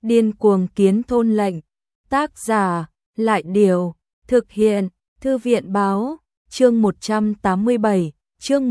Điên cuồng kiến thôn lệnh. Tác giả, Lại Điều, thực hiện, Thư viện Báo, chương 187, chương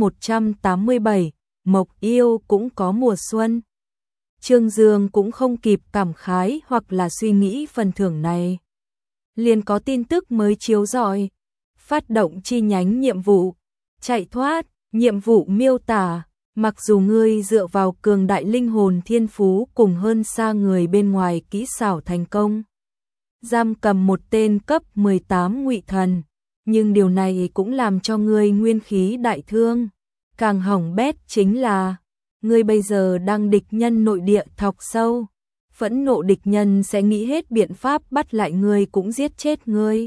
187, Mộc Yêu cũng có mùa xuân. Trương Dương cũng không kịp cảm khái hoặc là suy nghĩ phần thưởng này. Liền có tin tức mới chiếu rọi. Phát động chi nhánh nhiệm vụ. Chạy thoát, nhiệm vụ miêu tả. Mặc dù ngươi dựa vào cường đại linh hồn thiên phú cùng hơn xa người bên ngoài kỹ xảo thành công, giam cầm một tên cấp 18 ngụy thần, nhưng điều này cũng làm cho ngươi nguyên khí đại thương. Càng hỏng bét chính là, ngươi bây giờ đang địch nhân nội địa thọc sâu. Phẫn nộ địch nhân sẽ nghĩ hết biện pháp bắt lại ngươi cũng giết chết ngươi.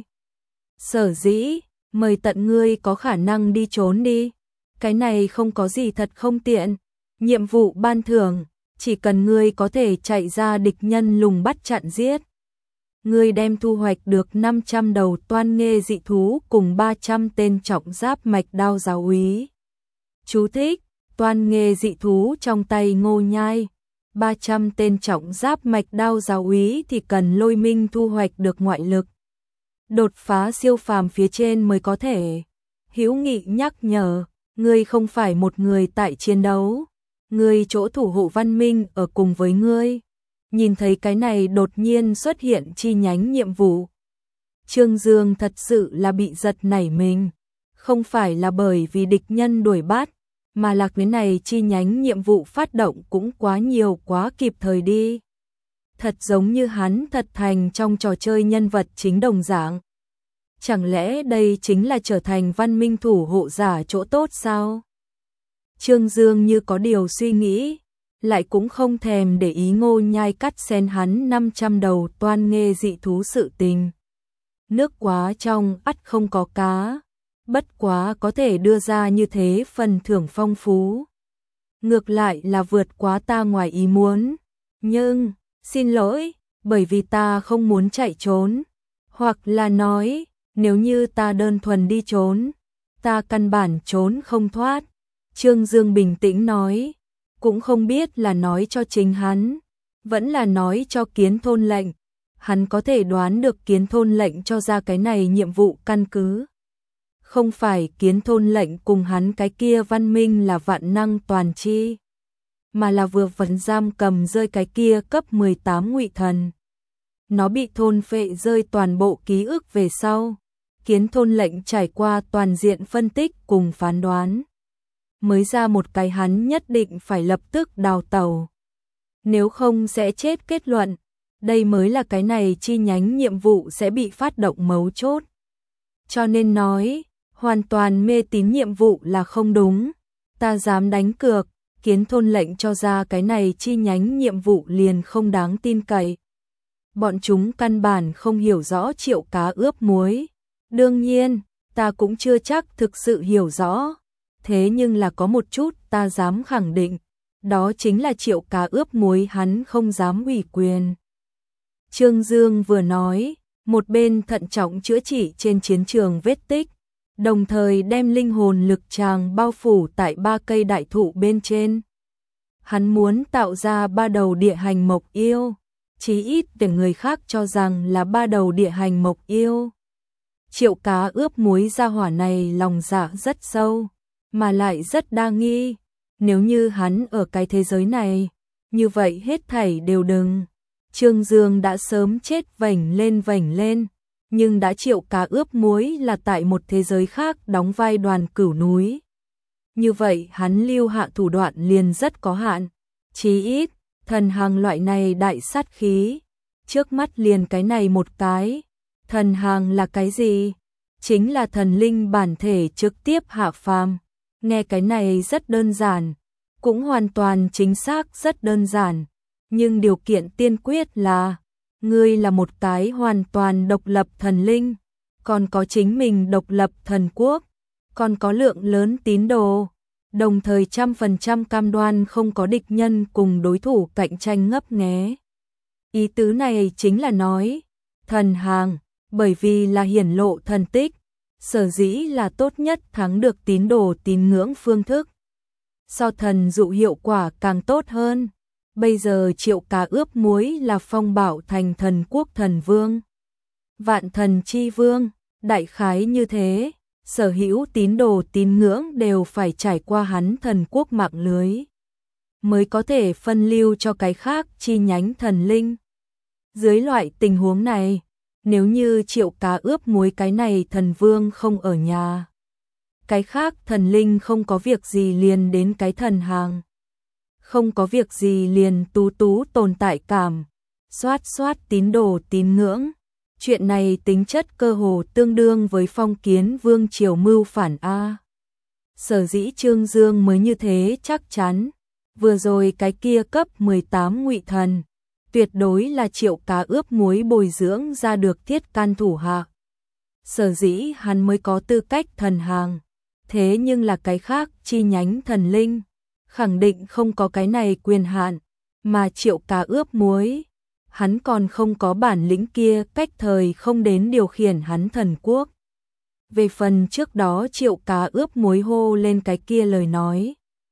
Sở dĩ, mời tận ngươi có khả năng đi trốn đi. Cái này không có gì thật không tiện. Nhiệm vụ ban thưởng, chỉ cần ngươi có thể chạy ra địch nhân lùng bắt chặn giết. Ngươi đem thu hoạch được 500 đầu toan nghê dị thú cùng 300 tên trọng giáp mạch đao giáo úy. Chú thích, toan nghê dị thú trong tay Ngô Nhai. 300 tên trọng giáp mạch đao giáo úy thì cần Lôi Minh thu hoạch được ngoại lực. Đột phá siêu phàm phía trên mới có thể. Hữu Nghị nhắc nhở, ngươi không phải một người tại chiến đấu. Ngươi chỗ thủ hộ văn minh ở cùng với ngươi. Nhìn thấy cái này đột nhiên xuất hiện chi nhánh nhiệm vụ. Trương Dương thật sự là bị giật nảy mình. Không phải là bởi vì địch nhân đuổi bắt, mà là cái này chi nhánh nhiệm vụ phát động cũng quá nhiều quá kịp thời đi. Thật giống như hắn thật thành trong trò chơi nhân vật chính đồng dạng. Chẳng lẽ đây chính là trở thành văn minh thủ hộ giả chỗ tốt sao? Trương Dương như có điều suy nghĩ, lại cũng không thèm để ý Ngô Nhai cắt xén hắn 500 đầu toan nghê dị thú sự tình. Nước quá trong ắt không có cá, bất quá có thể đưa ra như thế phần thưởng phong phú. Ngược lại là vượt quá ta ngoài ý muốn. Nhưng, xin lỗi, bởi vì ta không muốn chạy trốn. Hoặc là nói, nếu như ta đơn thuần đi trốn, ta căn bản trốn không thoát. Trương Dương bình tĩnh nói, cũng không biết là nói cho chính hắn, vẫn là nói cho Kiến Thôn lệnh. Hắn có thể đoán được Kiến Thôn lệnh cho ra cái này nhiệm vụ căn cứ. Không phải Kiến Thôn lệnh cùng hắn cái kia văn minh là vạn năng toàn chi, mà là vừa vẫn giam cầm rơi cái kia cấp 18 ngụy thần. Nó bị thôn phệ rơi toàn bộ ký ức về sau. Kiến Thôn lệnh trải qua toàn diện phân tích cùng phán đoán, mới ra một cái hắn nhất định phải lập tức đào tẩu. Nếu không sẽ chết kết luận. Đây mới là cái này chi nhánh nhiệm vụ sẽ bị phát động mấu chốt. Cho nên nói, hoàn toàn mê tín nhiệm vụ là không đúng. Ta dám đánh cược, Kiến Thôn lệnh cho ra cái này chi nhánh nhiệm vụ liền không đáng tin cậy. Bọn chúng căn bản không hiểu rõ triệu cá ướp muối. Đương nhiên, ta cũng chưa chắc thực sự hiểu rõ. Thế nhưng là có một chút ta dám khẳng định, đó chính là triệu cá ướp muối hắn không dám ủy quyền. Trương Dương vừa nói, một bên thận trọng chữa trị trên chiến trường vết tích, đồng thời đem linh hồn lực tràng bao phủ tại 3 cây đại thụ bên trên. Hắn muốn tạo ra 3 đầu địa hành mộc yêu, chí ít để người khác cho rằng là 3 đầu địa hành mộc yêu. Triệu cá ướp muối gia hỏa này lòng dạ rất sâu, mà lại rất đa nghi. Nếu như hắn ở cái thế giới này, như vậy hết thảy đều đừng. Trương Dương đã sớm chết vảnh lên, nhưng đã triệu cá ướp muối là tại một thế giới khác đóng vai Đoàn Cửu núi. Như vậy hắn lưu hạ thủ đoạn liền rất có hạn. Chí ít, thần hàng loại này đại sát khí. Trước mắt liền cái này một cái. Thần hàng là cái gì? Chính là thần linh bản thể trực tiếp hạ phàm. Nghe cái này rất đơn giản, cũng hoàn toàn chính xác rất đơn giản. Nhưng điều kiện tiên quyết là, ngươi là một cái hoàn toàn độc lập thần linh, còn có chính mình độc lập thần quốc, còn có lượng lớn tín đồ, đồng thời 100% cam đoan không có địch nhân cùng đối thủ cạnh tranh ngấp nghé. Ý tứ này chính là nói, thần hàng, bởi vì là hiển lộ thần tích, sở dĩ là tốt nhất thắng được tín đồ tín ngưỡng phương thức. So thần dụ hiệu quả càng tốt hơn. Bây giờ Triệu Cá ướp muối là phong bảo thành thần quốc thần vương. Vạn thần chi vương, đại khái như thế, sở hữu tín đồ tín ngưỡng đều phải trải qua hắn thần quốc mạng lưới, mới có thể phân lưu cho cái khác chi nhánh thần linh. Dưới loại tình huống này, nếu như Triệu Cá ướp muối cái này thần vương không ở nhà, cái khác thần linh không có việc gì liền đến cái thần hàng. Không có việc gì liền tú tú tồn tại cảm, xoát xoát tín đồ tín ngưỡng. Chuyện này tính chất cơ hồ tương đương với phong kiến vương triều mưu phản A. Sở dĩ Trương Dương mới như thế chắc chắn. Vừa rồi cái kia cấp 18 ngụy thần, tuyệt đối là Triệu Cá ướp muối bồi dưỡng ra được thiết can thủ hạ. Sở dĩ hắn mới có tư cách thần hàng. Thế nhưng là cái khác chi nhánh thần linh, khẳng định không có cái này quyền hạn, mà Triệu Cá ướp muối, hắn còn không có bản lĩnh kia cách thời không đến điều khiển hắn thần quốc. Về phần trước đó Triệu Cá ướp muối hô lên cái kia lời nói,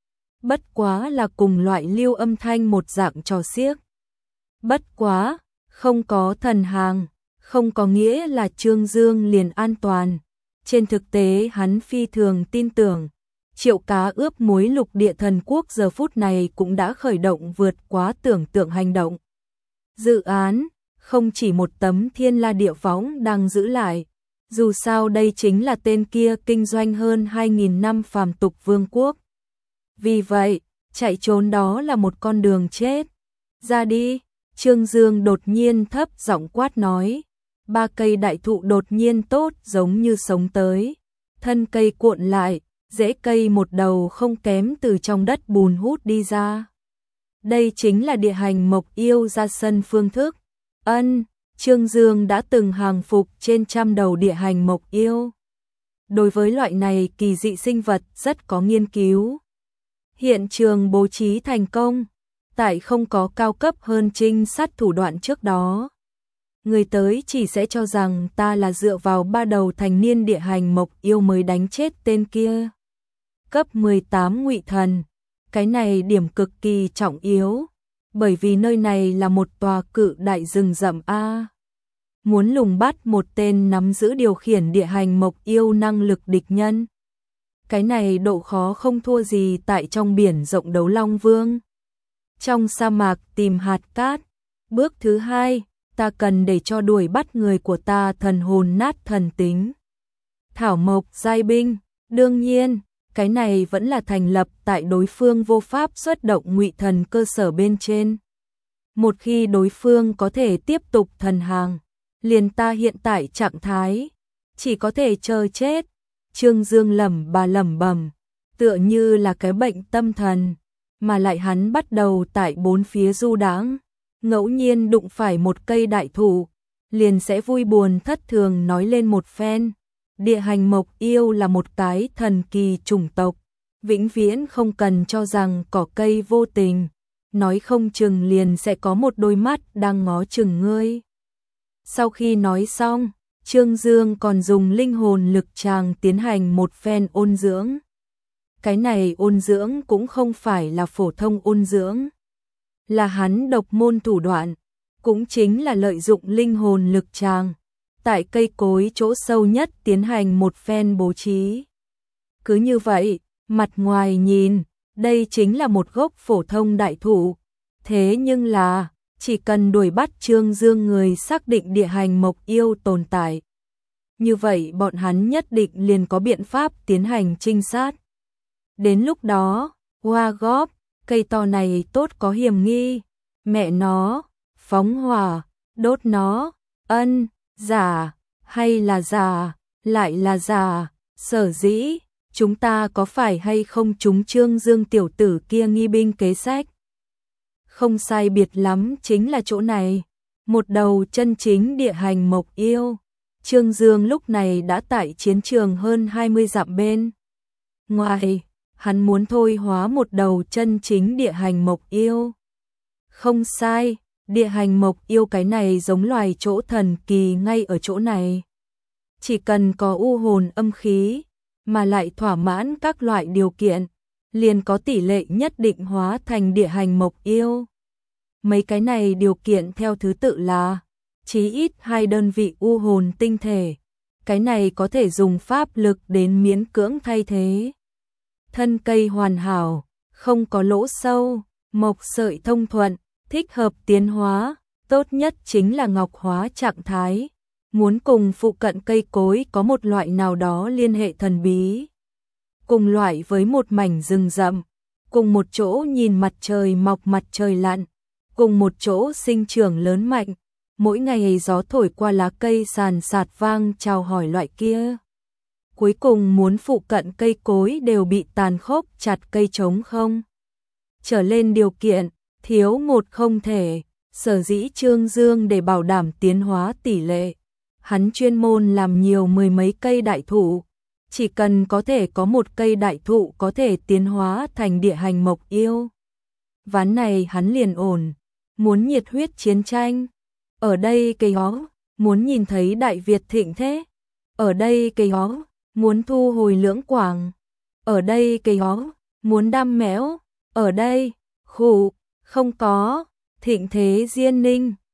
bất quá là cùng loại lưu âm thanh một dạng trò xiếc. Bất quá, không có thần hàng, không có nghĩa là Trương Dương liền an toàn. Trên thực tế hắn phi thường tin tưởng, Triệu Cá ướp muối lục địa thần quốc giờ phút này cũng đã khởi động vượt quá tưởng tượng hành động. Dự án, không chỉ một tấm thiên la địa võng đang giữ lại, dù sao đây chính là tên kia kinh doanh hơn 2.000 năm phàm tục vương quốc. Vì vậy, chạy trốn đó là một con đường chết. Ra đi, Trương Dương đột nhiên thấp giọng quát nói. 3 cây đại thụ đột nhiên tốt giống như sống tới. Thân cây cuộn lại, rễ cây một đầu không kém từ trong đất bùn hút đi ra. Đây chính là địa hành mộc yêu ra sân phương thức. Trương Dương đã từng hàng phục trên trăm đầu địa hành mộc yêu. Đối với loại này kỳ dị sinh vật rất có nghiên cứu. Hiện trường bố trí thành công, tại không có cao cấp hơn trinh sát thủ đoạn trước đó. Người tới chỉ sẽ cho rằng ta là dựa vào 3 đầu thành niên địa hành mộc yêu mới đánh chết tên kia. Cấp 18 ngụy thần, cái này điểm cực kỳ trọng yếu, bởi vì nơi này là một tòa cự đại rừng rậm A. Muốn lùng bắt một tên nắm giữ điều khiển địa hành mộc yêu năng lực địch nhân. Cái này độ khó không thua gì tại trong biển rộng Đấu Long Vương. Trong sa mạc tìm hạt cát. Bước thứ 2, ta cần để cho đuổi bắt người của ta thần hồn nát thần tính. Thảo mộc giai binh, đương nhiên, cái này vẫn là thành lập tại đối phương vô pháp xuất động ngụy thần cơ sở bên trên. Một khi đối phương có thể tiếp tục thần hàng, liền ta hiện tại trạng thái, chỉ có thể chờ chết. Trương Dương lẩm bẩm, tựa như là cái bệnh tâm thần, mà lại hắn bắt đầu tại bốn phía du đãng, ngẫu nhiên đụng phải một cây đại thụ, liền sẽ vui buồn thất thường nói lên một phen. Địa hành mộc yêu là một cái thần kỳ chủng tộc, vĩnh viễn không cần cho rằng cỏ cây vô tình, nói không chừng liền sẽ có một đôi mắt đang ngó chừng ngươi. Sau khi nói xong, Trương Dương còn dùng linh hồn lực tràng tiến hành một phen ôn dưỡng. Cái này ôn dưỡng cũng không phải là phổ thông ôn dưỡng, là hắn độc môn thủ đoạn, cũng chính là lợi dụng linh hồn lực tràng, tại cây cối chỗ sâu nhất tiến hành một phen bố trí. Cứ như vậy, mặt ngoài nhìn, đây chính là một gốc phổ thông đại thụ, thế nhưng là chỉ cần đuổi bắt Trương Dương người xác định địa hành mộc yêu tồn tại. Như vậy bọn hắn nhất định liền có biện pháp tiến hành trinh sát. Đến lúc đó, hoa góp, cây to này tốt có hiểm nghi, mẹ nó, phóng hỏa, đốt nó, giả, hay là giả, lại là giả, sở dĩ, chúng ta có phải hay không trúng Trương Dương tiểu tử kia nghi binh kế sách? Không sai biệt lắm chính là chỗ này, một đầu chân chính địa hành mộc yêu. Trương Dương lúc này đã tại chiến trường hơn 20 dặm bên ngoài, hắn muốn thôi hóa một đầu chân chính địa hành mộc yêu. Không sai, địa hành mộc yêu cái này giống loài chỗ thần kỳ ngay ở chỗ này. Chỉ cần có u hồn âm khí, mà lại thỏa mãn các loại điều kiện, liền có tỷ lệ nhất định hóa thành địa hành mộc yêu. Mấy cái này điều kiện theo thứ tự là chí ít 2 đơn vị u hồn tinh thể. Cái này có thể dùng pháp lực đến miễn cưỡng thay thế. Thân cây hoàn hảo, không có lỗ sâu, mộc sợi thông thuận, thích hợp tiến hóa, tốt nhất chính là ngọc hóa trạng thái. Muốn cùng phụ cận cây cối có một loại nào đó liên hệ thần bí. Cùng loại với một mảnh rừng rậm, cùng một chỗ nhìn mặt trời mọc mặt trời lặn, cùng một chỗ sinh trưởng lớn mạnh, mỗi ngày gió thổi qua lá cây sàn sạt vang chào hỏi loại kia. Cuối cùng muốn phụ cận cây cối đều bị tàn khốc chặt cây trống không. Trở lên điều kiện, thiếu một không thể, sở dĩ Trương Dương để bảo đảm tiến hóa tỷ lệ. Hắn chuyên môn làm nhiều mười mấy cây đại thụ, chỉ cần có thể có một cây đại thụ có thể tiến hóa thành địa hành mộc yêu. Ván này hắn liền ổn, muốn nhiệt huyết chiến tranh. Ở đây cây ó, muốn nhìn thấy Đại Việt thịnh thế. Ở đây cây ó, muốn thu hồi Lưỡng Quảng. Ở đây cây ó, muốn đam méo. Ở đây, khủ, không có, thịnh thế Diên Ninh.